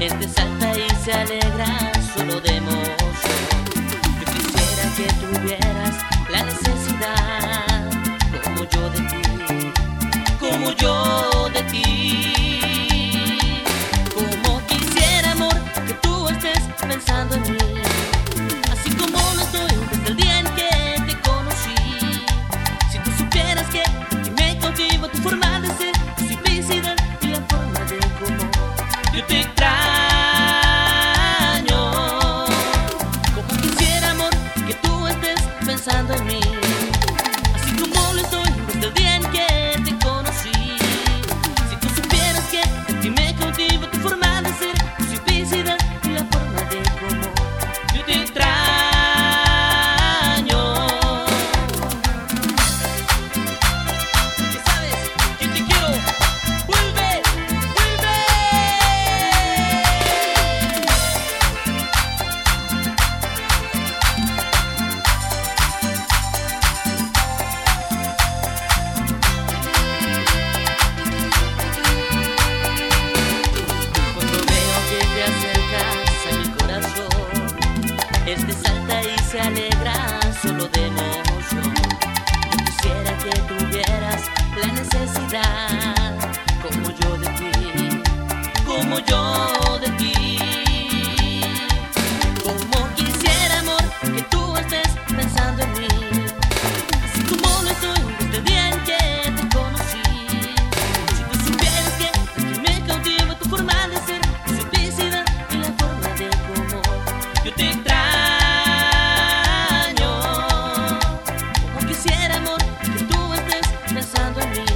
Este salta y se alegra solo de emoción. Yo quisiera que tuvieras la necesidad, como yo de ti, como yo de ti. Como quisiera, amor, que tú estés pensando en mí, así como lo estoy desde el día en que te conocí. Si tú supieras que me cautiva tu forma de ser, tu simplicidad y la forma de cómo yo te extraño. Como quisiera, amor, que tú estés pensando en mí, así como lo estoy desde el día en que te conocí. Si tú supieras que a ti me cautiva tu forma de ser, tu simplicidad y la forma de cómo yo te extraño. ¿Qué sabes? Yo te quiero. ¡Vuelve! ¡Vuelve! Cuando veo que te acercas a mi corazón, este salta y se alegra solo de emoción. Yo quisiera que tuvieras la necesidad, como yo de ti, como yo de ti. Como quisiera, amor, que tú estés pensando en mí, así como lo estoy desde el día en que te conocí. Si tú supieras que me cautiva tu forma de ser, tu simplicidad y la forma de cómo yo te extraño. Como quisiera, amor, que tú estés pensando en mí,